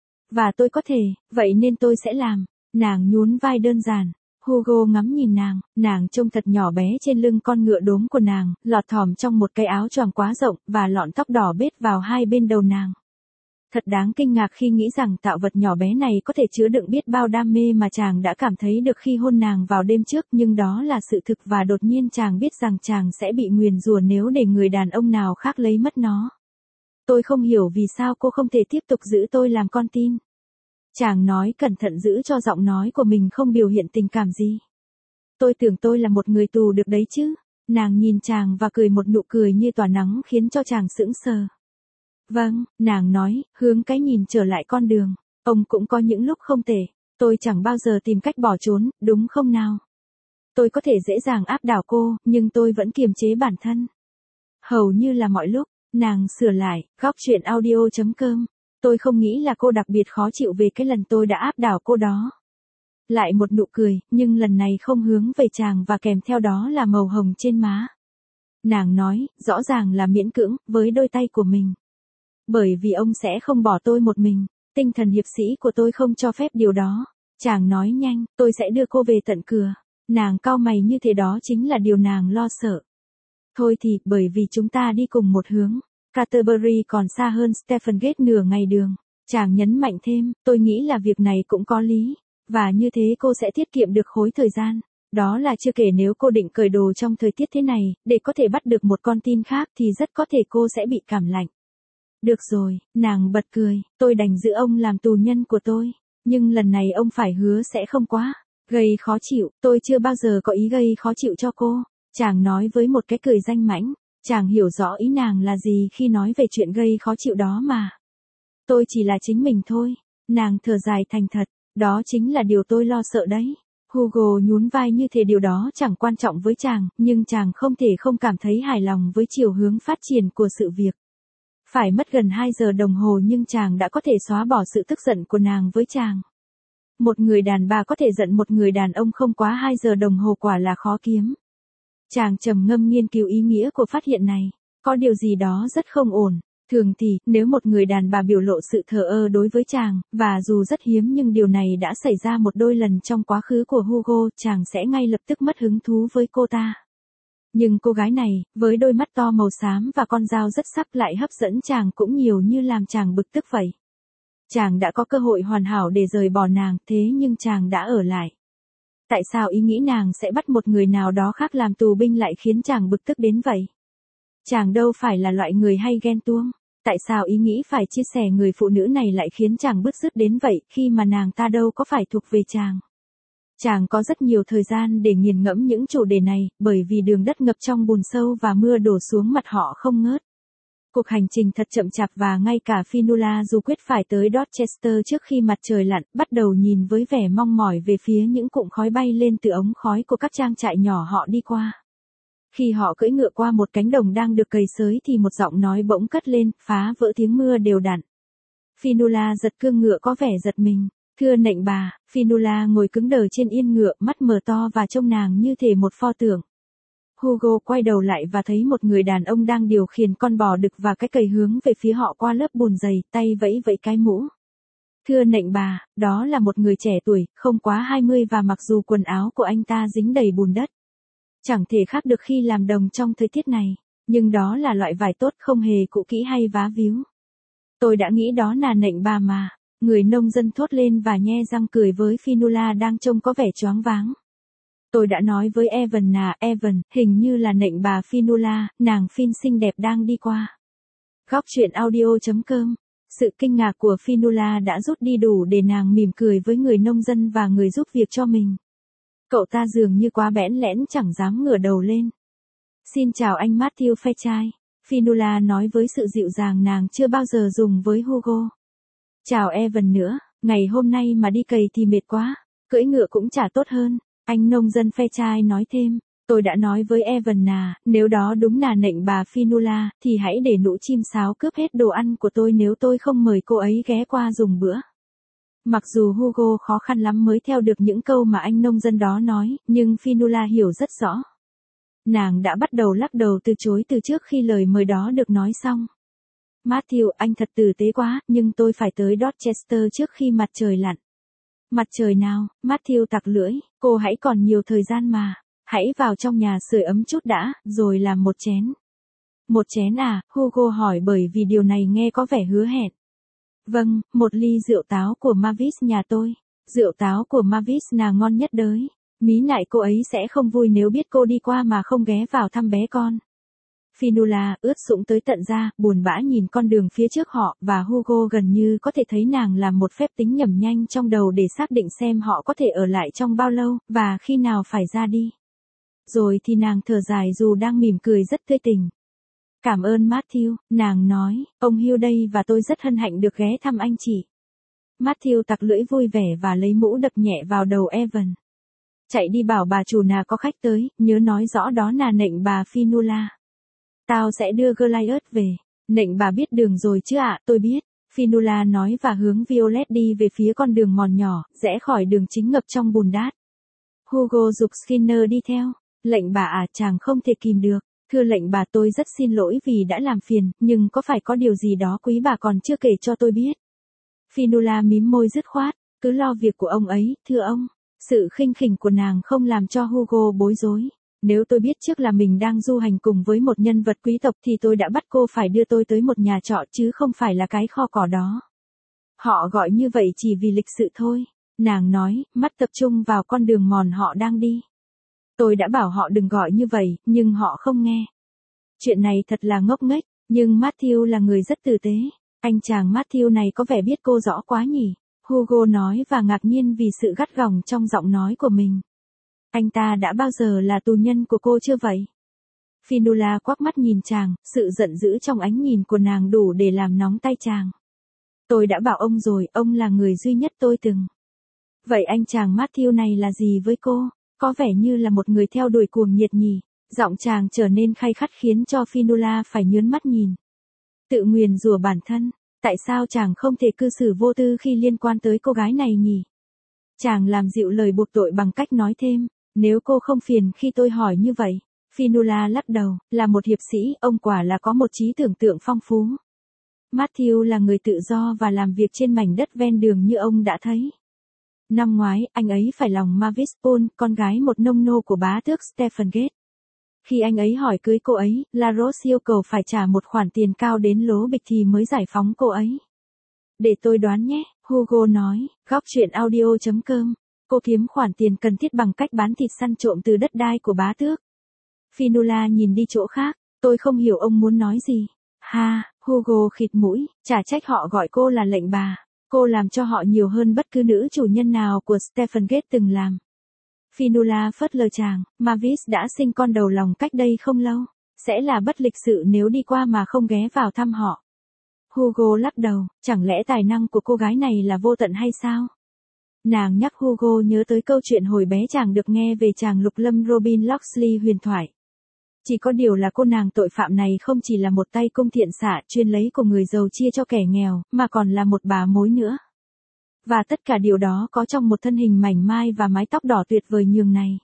Và tôi có thể, vậy nên tôi sẽ làm. Nàng nhún vai đơn giản. Hugo ngắm nhìn nàng trông thật nhỏ bé trên lưng con ngựa đốm của nàng, lọt thỏm trong một cái áo choàng quá rộng, và lọn tóc đỏ bết vào hai bên đầu nàng. Thật đáng kinh ngạc khi nghĩ rằng tạo vật nhỏ bé này có thể chứa đựng biết bao đam mê mà chàng đã cảm thấy được khi hôn nàng vào đêm trước, nhưng đó là sự thực và đột nhiên chàng biết rằng chàng sẽ bị nguyền rủa nếu để người đàn ông nào khác lấy mất nó. Tôi không hiểu vì sao cô không thể tiếp tục giữ tôi làm con tin. Chàng nói cẩn thận giữ cho giọng nói của mình không biểu hiện tình cảm gì. Tôi tưởng tôi là một người tù được đấy chứ. Nàng nhìn chàng và cười một nụ cười như tỏa nắng khiến cho chàng sững sờ. Vâng, nàng nói, hướng cái nhìn trở lại con đường. Ông cũng có những lúc không tệ. Tôi chẳng bao giờ tìm cách bỏ trốn, đúng không nào? Tôi có thể dễ dàng áp đảo cô, nhưng tôi vẫn kiềm chế bản thân. Hầu như là mọi lúc, nàng sửa lại, góc truyện audio.com. Tôi không nghĩ là cô đặc biệt khó chịu về cái lần tôi đã áp đảo cô đó. Lại một nụ cười, nhưng lần này không hướng về chàng và kèm theo đó là màu hồng trên má. Nàng nói, rõ ràng là miễn cưỡng, với đôi tay của mình. Bởi vì ông sẽ không bỏ tôi một mình, tinh thần hiệp sĩ của tôi không cho phép điều đó. Chàng nói nhanh, tôi sẽ đưa cô về tận cửa. Nàng cau mày như thế đó chính là điều nàng lo sợ. Thôi thì, bởi vì chúng ta đi cùng một hướng. Canterbury còn xa hơn Stephen Gate nửa ngày đường. Chàng nhấn mạnh thêm, tôi nghĩ là việc này cũng có lý. Và như thế cô sẽ tiết kiệm được khối thời gian. Đó là chưa kể nếu cô định cởi đồ trong thời tiết thế này, để có thể bắt được một con tin khác thì rất có thể cô sẽ bị cảm lạnh. Được rồi, nàng bật cười, tôi đành giữ ông làm tù nhân của tôi. Nhưng lần này ông phải hứa sẽ không quá gây khó chịu, tôi chưa bao giờ có ý gây khó chịu cho cô. Chàng nói với một cái cười danh mãnh. Chàng hiểu rõ ý nàng là gì khi nói về chuyện gây khó chịu đó mà. Tôi chỉ là chính mình thôi. Nàng thở dài thành thật, đó chính là điều tôi lo sợ đấy. Hugo nhún vai như thể điều đó chẳng quan trọng với chàng, nhưng chàng không thể không cảm thấy hài lòng với chiều hướng phát triển của sự việc. Phải mất gần 2 giờ đồng hồ nhưng chàng đã có thể xóa bỏ sự tức giận của nàng với chàng. Một người đàn bà có thể giận một người đàn ông không quá 2 giờ đồng hồ quả là khó kiếm. Chàng trầm ngâm nghiên cứu ý nghĩa của phát hiện này. Có điều gì đó rất không ổn. Thường thì, nếu một người đàn bà biểu lộ sự thờ ơ đối với chàng, và dù rất hiếm nhưng điều này đã xảy ra một đôi lần trong quá khứ của Hugo, chàng sẽ ngay lập tức mất hứng thú với cô ta. Nhưng cô gái này, với đôi mắt to màu xám và con dao rất sắc lại hấp dẫn chàng cũng nhiều như làm chàng bực tức vậy. Chàng đã có cơ hội hoàn hảo để rời bỏ nàng, thế nhưng chàng đã ở lại. Tại sao ý nghĩ nàng sẽ bắt một người nào đó khác làm tù binh lại khiến chàng bực tức đến vậy? Chàng đâu phải là loại người hay ghen tuông. Tại sao ý nghĩ phải chia sẻ người phụ nữ này lại khiến chàng bứt rứt đến vậy khi mà nàng ta đâu có phải thuộc về chàng? Chàng có rất nhiều thời gian để nghiền ngẫm những chủ đề này, bởi vì đường đất ngập trong bùn sâu và mưa đổ xuống mặt họ không ngớt. Cuộc hành trình thật chậm chạp và ngay cả Fionnuala dù quyết phải tới Dorchester trước khi mặt trời lặn, bắt đầu nhìn với vẻ mong mỏi về phía những cụm khói bay lên từ ống khói của các trang trại nhỏ họ đi qua. Khi họ cưỡi ngựa qua một cánh đồng đang được cày xới thì một giọng nói bỗng cất lên, phá vỡ tiếng mưa đều đặn. Fionnuala giật cương ngựa có vẻ giật mình. Thưa nệnh bà, Fionnuala ngồi cứng đờ trên yên ngựa, mắt mở to và trông nàng như thể một pho tượng. Hugo quay đầu lại và thấy một người đàn ông đang điều khiển con bò đực và cái cày hướng về phía họ qua lớp bùn dày, tay vẫy vẫy cái mũ. Thưa nệnh bà, đó là một người trẻ tuổi, không quá 20 và mặc dù quần áo của anh ta dính đầy bùn đất. Chẳng thể khác được khi làm đồng trong thời tiết này, nhưng đó là loại vải tốt không hề cũ kỹ hay vá víu. Tôi đã nghĩ đó là nệnh bà mà. Người nông dân thốt lên và nhe răng cười với Fionnuala đang trông có vẻ choáng váng. Tôi đã nói với Evan Evan, hình như là nệnh bà Fionnuala, nàng Phin xinh đẹp đang đi qua. Góc truyện audio.com. Sự kinh ngạc của Fionnuala đã rút đi đủ để nàng mỉm cười với người nông dân và người giúp việc cho mình. Cậu ta dường như quá bẽn lẽn chẳng dám ngửa đầu lên. Xin chào anh Matthew Fairchild, Fionnuala nói với sự dịu dàng nàng chưa bao giờ dùng với Hugo. Chào Evan nữa, ngày hôm nay mà đi cày thì mệt quá, cưỡi ngựa cũng chả tốt hơn, anh nông dân Fairchild nói thêm. Tôi đã nói với Evan nếu đó đúng là nệnh bà Fionnuala, thì hãy để nũ chim sáo cướp hết đồ ăn của tôi nếu tôi không mời cô ấy ghé qua dùng bữa. Mặc dù Hugo khó khăn lắm mới theo được những câu mà anh nông dân đó nói, nhưng Fionnuala hiểu rất rõ. Nàng đã bắt đầu lắc đầu từ chối từ trước khi lời mời đó được nói xong. Matthew, anh thật tử tế quá, nhưng tôi phải tới Dorchester trước khi mặt trời lặn. Mặt trời nào? Matthew tặc lưỡi, cô hãy còn nhiều thời gian mà. Hãy vào trong nhà sưởi ấm chút đã, rồi làm một chén. Một chén à? Hugo hỏi bởi vì điều này nghe có vẻ hứa hẹn. Vâng, một ly rượu táo của Mavis nhà tôi. Rượu táo của Mavis là ngon nhất đới. Mí nại cô ấy sẽ không vui nếu biết cô đi qua mà không ghé vào thăm bé con. Fionnuala ướt sũng tới tận da, buồn bã nhìn con đường phía trước họ, và Hugo gần như có thể thấy nàng làm một phép tính nhẩm nhanh trong đầu để xác định xem họ có thể ở lại trong bao lâu, và khi nào phải ra đi. Rồi thì nàng thở dài dù đang mỉm cười rất tươi tỉnh. Cảm ơn Matthew, nàng nói, ông Hugh đây và tôi rất hân hạnh được ghé thăm anh chị. Matthew tặc lưỡi vui vẻ và lấy mũ đập nhẹ vào đầu Evan. Chạy đi bảo bà chủ có khách tới, nhớ nói rõ đó là nệnh bà Fionnuala. Tao sẽ đưa Goliath về. Nệnh bà biết đường rồi chứ ạ, tôi biết. Fionnuala nói và hướng Violet đi về phía con đường mòn nhỏ, rẽ khỏi đường chính ngập trong bùn đát. Hugo giục Skinner đi theo. Lệnh bà chàng không thể kìm được. Thưa lệnh bà, tôi rất xin lỗi vì đã làm phiền, nhưng có phải có điều gì đó quý bà còn chưa kể cho tôi biết. Fionnuala mím môi dứt khoát, cứ lo việc của ông ấy, thưa ông. Sự khinh khỉnh của nàng không làm cho Hugo bối rối. Nếu tôi biết trước là mình đang du hành cùng với một nhân vật quý tộc thì tôi đã bắt cô phải đưa tôi tới một nhà trọ chứ không phải là cái kho cỏ đó. Họ gọi như vậy chỉ vì lịch sự thôi. Nàng nói, mắt tập trung vào con đường mòn họ đang đi. Tôi đã bảo họ đừng gọi như vậy, nhưng họ không nghe. Chuyện này thật là ngốc nghếch, nhưng Matthew là người rất tử tế. Anh chàng Matthew này có vẻ biết cô rõ quá nhỉ? Hugo nói và ngạc nhiên vì sự gắt gỏng trong giọng nói của mình. Anh ta đã bao giờ là tù nhân của cô chưa vậy? Fionnuala quắc mắt nhìn chàng, sự giận dữ trong ánh nhìn của nàng đủ để làm nóng tay chàng. Tôi đã bảo ông rồi, ông là người duy nhất tôi từng. Vậy anh chàng Matthew này là gì với cô? Có vẻ như là một người theo đuổi cuồng nhiệt nhỉ? Giọng chàng trở nên gay gắt khiến cho Fionnuala phải nhớn mắt nhìn. Tự nguyền rủa bản thân, tại sao chàng không thể cư xử vô tư khi liên quan tới cô gái này nhỉ? Chàng làm dịu lời buộc tội bằng cách nói thêm, nếu cô không phiền khi tôi hỏi như vậy. Fionnuala lắc đầu, là một hiệp sĩ, ông quả là có một trí tưởng tượng phong phú. Matthew là người tự do và làm việc trên mảnh đất ven đường như ông đã thấy. Năm ngoái, anh ấy phải lòng Mavis Pole, con gái một nông nô của bá tước Stephen Gates. Khi anh ấy hỏi cưới cô ấy, La Rose yêu cầu phải trả một khoản tiền cao đến lố bịch thì mới giải phóng cô ấy. Để tôi đoán nhé, Hugo nói, góc chuyện audio.com. Cô kiếm khoản tiền cần thiết bằng cách bán thịt săn trộm từ đất đai của bá tước. Fionnuala nhìn đi chỗ khác, tôi không hiểu ông muốn nói gì. Ha, Hugo khịt mũi, chả trách họ gọi cô là lệnh bà. Cô làm cho họ nhiều hơn bất cứ nữ chủ nhân nào của Stephen Gates từng làm. Fionnuala phớt lờ chàng, Mavis đã sinh con đầu lòng cách đây không lâu. Sẽ là bất lịch sự nếu đi qua mà không ghé vào thăm họ. Hugo lắc đầu, chẳng lẽ tài năng của cô gái này là vô tận hay sao? Nàng nhắc Hugo nhớ tới câu chuyện hồi bé chàng được nghe về chàng lục lâm Robin Locksley huyền thoại. Chỉ có điều là cô nàng tội phạm này không chỉ là một tay công thiện xạ chuyên lấy của người giàu chia cho kẻ nghèo, mà còn là một bà mối nữa. Và tất cả điều đó có trong một thân hình mảnh mai và mái tóc đỏ tuyệt vời nhường này.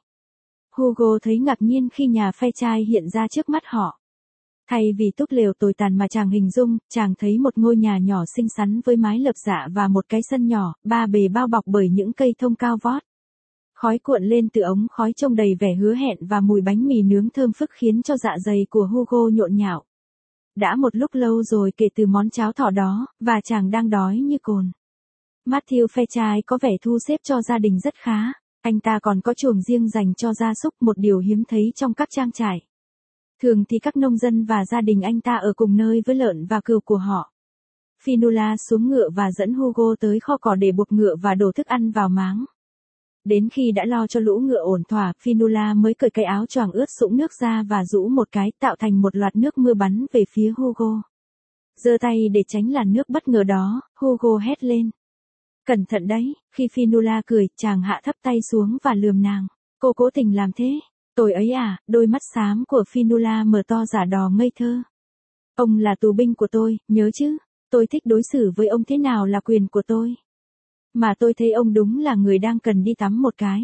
Hugo thấy ngạc nhiên khi nhà phe trai hiện ra trước mắt họ. Thay vì túp lều tồi tàn mà chàng hình dung, chàng thấy một ngôi nhà nhỏ xinh xắn với mái lợp dạ và một cái sân nhỏ, ba bề bao bọc bởi những cây thông cao vót. Khói cuộn lên từ ống khói trông đầy vẻ hứa hẹn và mùi bánh mì nướng thơm phức khiến cho dạ dày của Hugo nhộn nhạo. Đã một lúc lâu rồi kể từ món cháo thỏ đó, và chàng đang đói như cồn. Matthew phe trai có vẻ thu xếp cho gia đình rất khá. Anh ta còn có chuồng riêng dành cho gia súc, một điều hiếm thấy trong các trang trại. Thường thì các nông dân và gia đình anh ta ở cùng nơi với lợn và cừu của họ. Fionnuala xuống ngựa và dẫn Hugo tới kho cỏ để buộc ngựa và đổ thức ăn vào máng. Đến khi đã lo cho lũ ngựa ổn thỏa, Fionnuala mới cởi cái áo choàng ướt sũng nước ra và rũ một cái, tạo thành một loạt nước mưa bắn về phía Hugo. Giơ tay để tránh làn nước bất ngờ đó, Hugo hét lên. Cẩn thận đấy, khi Fionnuala cười, chàng hạ thấp tay xuống và lườm nàng. Cô cố tình làm thế. Tôi ấy à, đôi mắt xám của Fionnuala mở to giả đò ngây thơ. Ông là tù binh của tôi, nhớ chứ, tôi thích đối xử với ông thế nào là quyền của tôi. Mà tôi thấy ông đúng là người đang cần đi tắm một cái.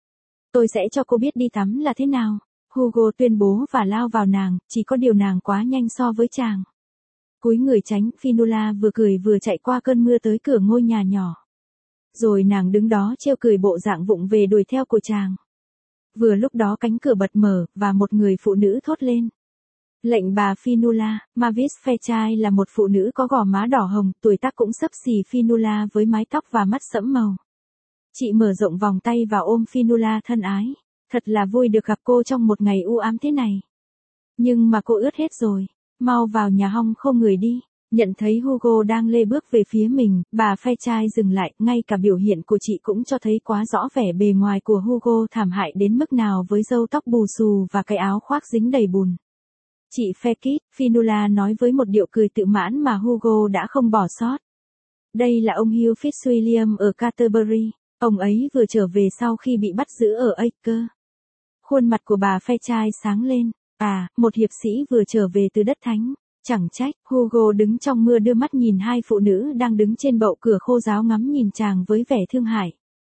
Tôi sẽ cho cô biết đi tắm là thế nào. Hugo tuyên bố và lao vào nàng, chỉ có điều nàng quá nhanh so với chàng. Cúi người tránh, Fionnuala vừa cười vừa chạy qua cơn mưa tới cửa ngôi nhà nhỏ. Rồi nàng đứng đó trêu cười bộ dạng vụng về đuổi theo của chàng. Vừa lúc đó cánh cửa bật mở, và một người phụ nữ thốt lên. Lệnh bà Fionnuala, Mavis Fairchild là một phụ nữ có gò má đỏ hồng, tuổi tác cũng xấp xì Fionnuala với mái tóc và mắt sẫm màu. Chị mở rộng vòng tay và ôm Fionnuala thân ái. Thật là vui được gặp cô trong một ngày u ám thế này. Nhưng mà cô ướt hết rồi. Mau vào nhà hong khô người đi. Nhận thấy Hugo đang lê bước về phía mình, bà Fairchild dừng lại, ngay cả biểu hiện của chị cũng cho thấy quá rõ vẻ bề ngoài của Hugo thảm hại đến mức nào với râu tóc bù xù và cái áo khoác dính đầy bùn. Chị Fekit, Fionnuala nói với một điệu cười tự mãn mà Hugo đã không bỏ sót. Đây là ông Hugh Fitzwilliam ở Canterbury, ông ấy vừa trở về sau khi bị bắt giữ ở Acre. Khuôn mặt của bà Fairchild sáng lên, một hiệp sĩ vừa trở về từ đất thánh. Chẳng trách, Hugo đứng trong mưa đưa mắt nhìn hai phụ nữ đang đứng trên bậu cửa khô ráo ngắm nhìn chàng với vẻ thương hại.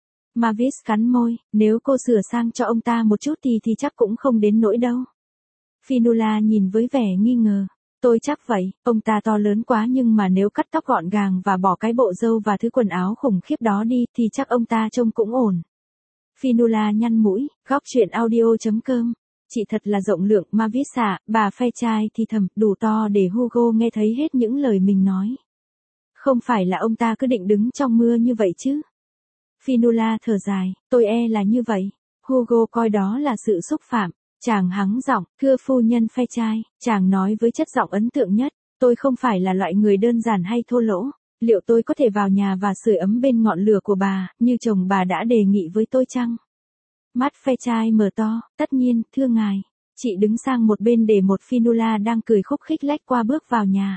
Mavis cắn môi, nếu cô sửa sang cho ông ta một chút thì chắc cũng không đến nỗi đâu. Fionnuala nhìn với vẻ nghi ngờ. Tôi chắc vậy, ông ta to lớn quá nhưng mà nếu cắt tóc gọn gàng và bỏ cái bộ râu và thứ quần áo khủng khiếp đó đi thì chắc ông ta trông cũng ổn. Fionnuala nhăn mũi, góc chuyện audio.com. Chị thật là rộng lượng, Mavis ạ, bà Fairchild thì thầm, đủ to để Hugo nghe thấy hết những lời mình nói. Không phải là ông ta cứ định đứng trong mưa như vậy chứ. Fionnuala thở dài, tôi là như vậy. Hugo coi đó là sự xúc phạm. Chàng hắng giọng, thưa phu nhân Fairchild, chàng nói với chất giọng ấn tượng nhất, tôi không phải là loại người đơn giản hay thô lỗ. Liệu tôi có thể vào nhà và sưởi ấm bên ngọn lửa của bà, như chồng bà đã đề nghị với tôi chăng? Mắt Fairchild mở to, tất nhiên, thưa ngài. Chị đứng sang một bên để một Fionnuala đang cười khúc khích lách qua bước vào nhà.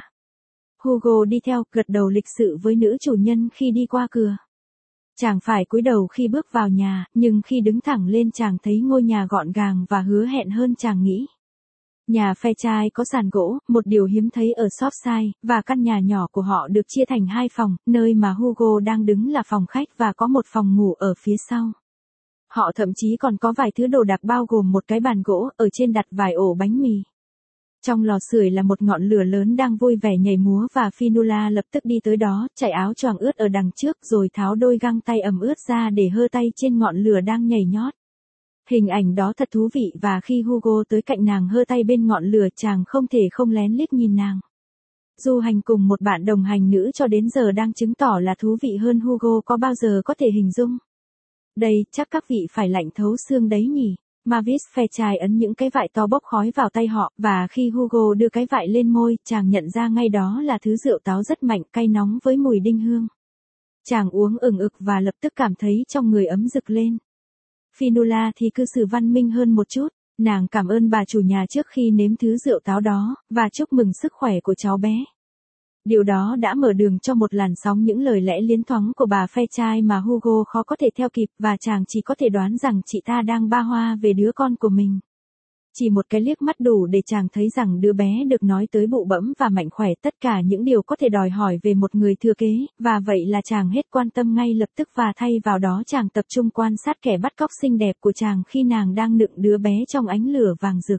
Hugo đi theo, gật đầu lịch sự với nữ chủ nhân khi đi qua cửa. Chàng phải cúi đầu khi bước vào nhà, nhưng khi đứng thẳng lên chàng thấy ngôi nhà gọn gàng và hứa hẹn hơn chàng nghĩ. Nhà phe trai có sàn gỗ, một điều hiếm thấy ở Shopside, và căn nhà nhỏ của họ được chia thành 2 phòng, nơi mà Hugo đang đứng là phòng khách và có một phòng ngủ ở phía sau. Họ thậm chí còn có vài thứ đồ đạc bao gồm một cái bàn gỗ, ở trên đặt vài ổ bánh mì. Trong lò sưởi là một ngọn lửa lớn đang vui vẻ nhảy múa và Fionnuala lập tức đi tới đó, chạy áo choàng ướt ở đằng trước rồi tháo đôi găng tay ẩm ướt ra để hơ tay trên ngọn lửa đang nhảy nhót. Hình ảnh đó thật thú vị và khi Hugo tới cạnh nàng hơ tay bên ngọn lửa chàng không thể không lén liếc nhìn nàng. Du hành cùng một bạn đồng hành nữ cho đến giờ đang chứng tỏ là thú vị hơn Hugo có bao giờ có thể hình dung. Đây, chắc các vị phải lạnh thấu xương đấy nhỉ. Mavis phe trai ấn những cái vại to bốc khói vào tay họ, và khi Hugo đưa cái vại lên môi, chàng nhận ra ngay đó là thứ rượu táo rất mạnh, cay nóng với mùi đinh hương. Chàng uống ừng ực và lập tức cảm thấy trong người ấm rực lên. Fionnuala thì cư xử văn minh hơn một chút, nàng cảm ơn bà chủ nhà trước khi nếm thứ rượu táo đó, và chúc mừng sức khỏe của cháu bé. Điều đó đã mở đường cho một làn sóng những lời lẽ liến thoáng của bà phe trai mà Hugo khó có thể theo kịp và chàng chỉ có thể đoán rằng chị ta đang ba hoa về đứa con của mình. Chỉ một cái liếc mắt đủ để chàng thấy rằng đứa bé được nói tới bụ bẫm và mạnh khỏe, tất cả những điều có thể đòi hỏi về một người thừa kế, và vậy là chàng hết quan tâm ngay lập tức và thay vào đó chàng tập trung quan sát kẻ bắt cóc xinh đẹp của chàng khi nàng đang nựng đứa bé trong ánh lửa vàng rực.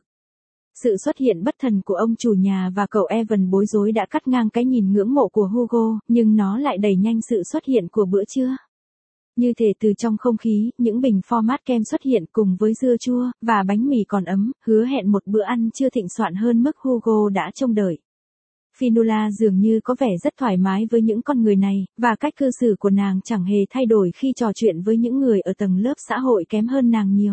Sự xuất hiện bất thần của ông chủ nhà và cậu Evan bối rối đã cắt ngang cái nhìn ngưỡng mộ của Hugo, nhưng nó lại đẩy nhanh sự xuất hiện của bữa trưa. Như thể từ trong không khí, những bình format kem xuất hiện cùng với dưa chua, và bánh mì còn ấm, hứa hẹn một bữa ăn trưa thịnh soạn hơn mức Hugo đã trông đợi. Fionnuala dường như có vẻ rất thoải mái với những con người này, và cách cư xử của nàng chẳng hề thay đổi khi trò chuyện với những người ở tầng lớp xã hội kém hơn nàng nhiều.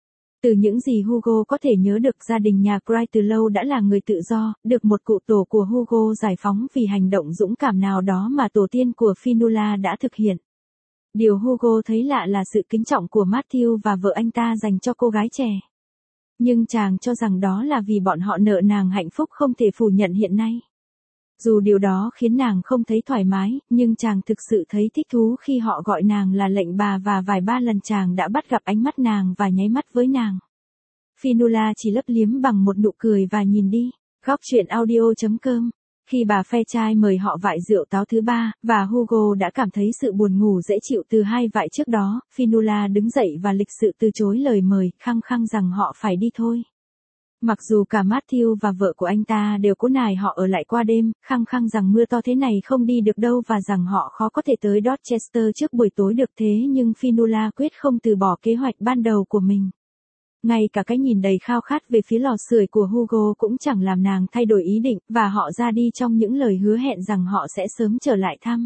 Từ những gì Hugo có thể nhớ được, gia đình nhà Cry từ lâu đã là người tự do, được một cụ tổ của Hugo giải phóng vì hành động dũng cảm nào đó mà tổ tiên của Fionnuala đã thực hiện. Điều Hugo thấy lạ là sự kính trọng của Matthew và vợ anh ta dành cho cô gái trẻ. Nhưng chàng cho rằng đó là vì bọn họ nợ nàng hạnh phúc không thể phủ nhận hiện nay. Dù điều đó khiến nàng không thấy thoải mái, nhưng chàng thực sự thấy thích thú khi họ gọi nàng là lệnh bà và vài ba lần chàng đã bắt gặp ánh mắt nàng và nháy mắt với nàng. Fionnuala chỉ lấp liếm bằng một nụ cười và nhìn đi. Góc truyện audio.com. Khi bà phe trai mời họ vại rượu táo thứ 3, và Hugo đã cảm thấy sự buồn ngủ dễ chịu từ 2 vại trước đó, Fionnuala đứng dậy và lịch sự từ chối lời mời, khăng khăng rằng họ phải đi thôi. Mặc dù cả Matthew và vợ của anh ta đều cố nài họ ở lại qua đêm, khăng khăng rằng mưa to thế này không đi được đâu và rằng họ khó có thể tới Dorchester trước buổi tối được, thế nhưng Fionnuala quyết không từ bỏ kế hoạch ban đầu của mình. Ngay cả cái nhìn đầy khao khát về phía lò sưởi của Hugo cũng chẳng làm nàng thay đổi ý định, và họ ra đi trong những lời hứa hẹn rằng họ sẽ sớm trở lại thăm.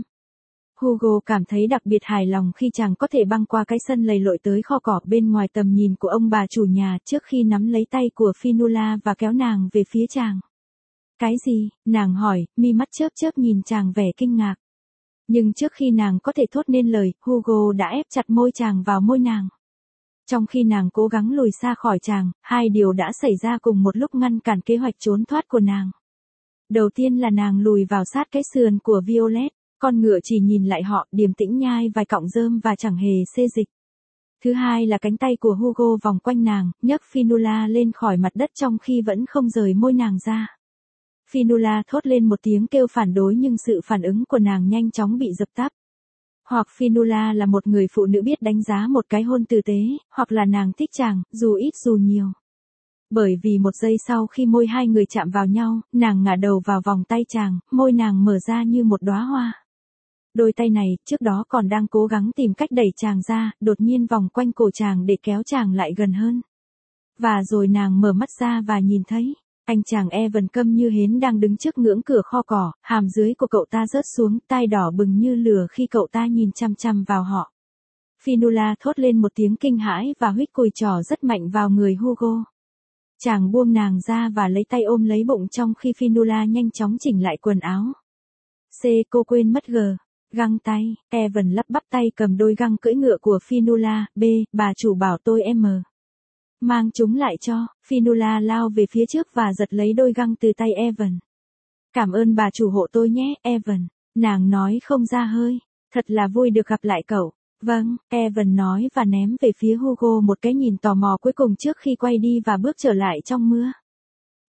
Hugo cảm thấy đặc biệt hài lòng khi chàng có thể băng qua cái sân lầy lội tới kho cỏ bên ngoài tầm nhìn của ông bà chủ nhà trước khi nắm lấy tay của Fionnuala và kéo nàng về phía chàng. Cái gì? Nàng hỏi, mi mắt chớp chớp nhìn chàng vẻ kinh ngạc. Nhưng trước khi nàng có thể thốt nên lời, Hugo đã ép chặt môi chàng vào môi nàng. Trong khi nàng cố gắng lùi xa khỏi chàng, hai điều đã xảy ra cùng một lúc ngăn cản kế hoạch trốn thoát của nàng. Đầu tiên là nàng lùi vào sát cái sườn của Violet, con ngựa chỉ nhìn lại họ, điềm tĩnh nhai vài cọng rơm và chẳng hề xê dịch. Thứ hai là cánh tay của Hugo vòng quanh nàng, nhấc Fionnuala lên khỏi mặt đất trong khi vẫn không rời môi nàng ra. Fionnuala thốt lên một tiếng kêu phản đối nhưng sự phản ứng của nàng nhanh chóng bị dập tắt. Hoặc Fionnuala là một người phụ nữ biết đánh giá một cái hôn tử tế, hoặc là nàng thích chàng, dù ít dù nhiều. Bởi vì một giây sau khi môi hai người chạm vào nhau, nàng ngả đầu vào vòng tay chàng, môi nàng mở ra như một đóa hoa. Đôi tay này, trước đó còn đang cố gắng tìm cách đẩy chàng ra, đột nhiên vòng quanh cổ chàng để kéo chàng lại gần hơn. Và rồi nàng mở mắt ra và nhìn thấy, anh chàng Evan câm như hến đang đứng trước ngưỡng cửa kho cỏ, hàm dưới của cậu ta rớt xuống, tai đỏ bừng như lửa khi cậu ta nhìn chăm chăm vào họ. Fionnuala thốt lên một tiếng kinh hãi và huých cùi trỏ rất mạnh vào người Hugo. Chàng buông nàng ra và lấy tay ôm lấy bụng trong khi Fionnuala nhanh chóng chỉnh lại quần áo. Cô quên mất găng tay. Evan lắp bắp tay cầm đôi găng cưỡi ngựa của Fionnuala. Bà chủ bảo tôi mang chúng lại cho. Fionnuala lao về phía trước và giật lấy đôi găng từ tay Evan. Cảm ơn bà chủ hộ tôi nhé, Evan. Nàng nói không ra hơi. Thật là vui được gặp lại cậu. Vâng, Evan nói và ném về phía Hugo một cái nhìn tò mò cuối cùng trước khi quay đi và bước trở lại trong mưa.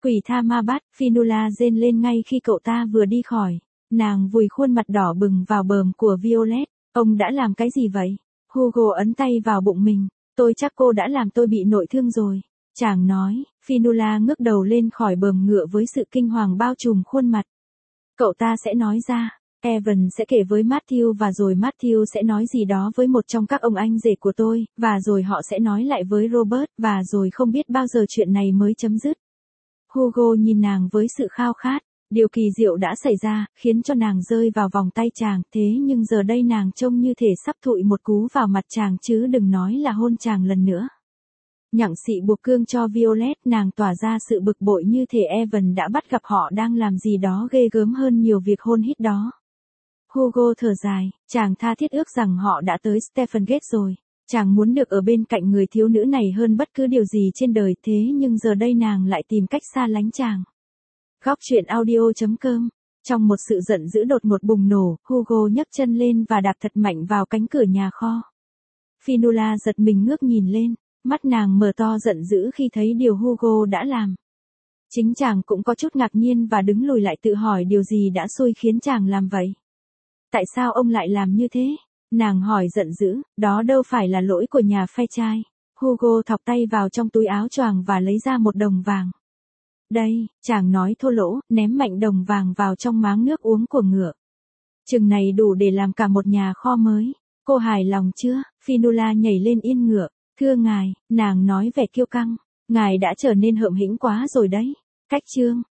Quỷ tha ma bắt, Fionnuala rên lên ngay khi cậu ta vừa đi khỏi. Nàng vùi khuôn mặt đỏ bừng vào bờm của Violet. Ông đã làm cái gì vậy? Hugo ấn tay vào bụng mình. Tôi chắc cô đã làm tôi bị nội thương rồi. Chàng nói, Fionnuala ngước đầu lên khỏi bờm ngựa với sự kinh hoàng bao trùm khuôn mặt. Cậu ta sẽ nói ra. Evan sẽ kể với Matthew và rồi Matthew sẽ nói gì đó với một trong các ông anh rể của tôi, và rồi họ sẽ nói lại với Robert, và rồi không biết bao giờ chuyện này mới chấm dứt. Hugo nhìn nàng với sự khao khát. Điều kỳ diệu đã xảy ra, khiến cho nàng rơi vào vòng tay chàng, thế nhưng giờ đây nàng trông như thể sắp thụi một cú vào mặt chàng chứ đừng nói là hôn chàng lần nữa. Nhặng xị buộc cương cho Violet, nàng tỏa ra sự bực bội như thể Evan đã bắt gặp họ đang làm gì đó ghê gớm hơn nhiều việc hôn hít đó. Hugo thở dài, chàng tha thiết ước rằng họ đã tới Stephen Gate rồi. Chàng muốn được ở bên cạnh người thiếu nữ này hơn bất cứ điều gì trên đời, thế nhưng giờ đây nàng lại tìm cách xa lánh chàng. Góc truyện audio.com. Trong một sự giận dữ đột ngột bùng nổ, Hugo nhấc chân lên và đạp thật mạnh vào cánh cửa nhà kho. Fionnuala giật mình ngước nhìn lên, mắt nàng mở to giận dữ khi thấy điều Hugo đã làm. Chính chàng cũng có chút ngạc nhiên và đứng lùi lại tự hỏi điều gì đã xui khiến chàng làm vậy. Tại sao ông lại làm như thế? Nàng hỏi giận dữ, đó đâu phải là lỗi của nhà Fairchild. Hugo thọc tay vào trong túi áo choàng và lấy ra một đồng vàng. Đây, chàng nói thô lỗ, ném mạnh đồng vàng vào trong máng nước uống của ngựa. Chừng này đủ để làm cả một nhà kho mới. Cô hài lòng chưa? Fionnuala nhảy lên yên ngựa. Thưa ngài, nàng nói vẻ kiêu căng. Ngài đã trở nên hợm hĩnh quá rồi đấy. Cách chương.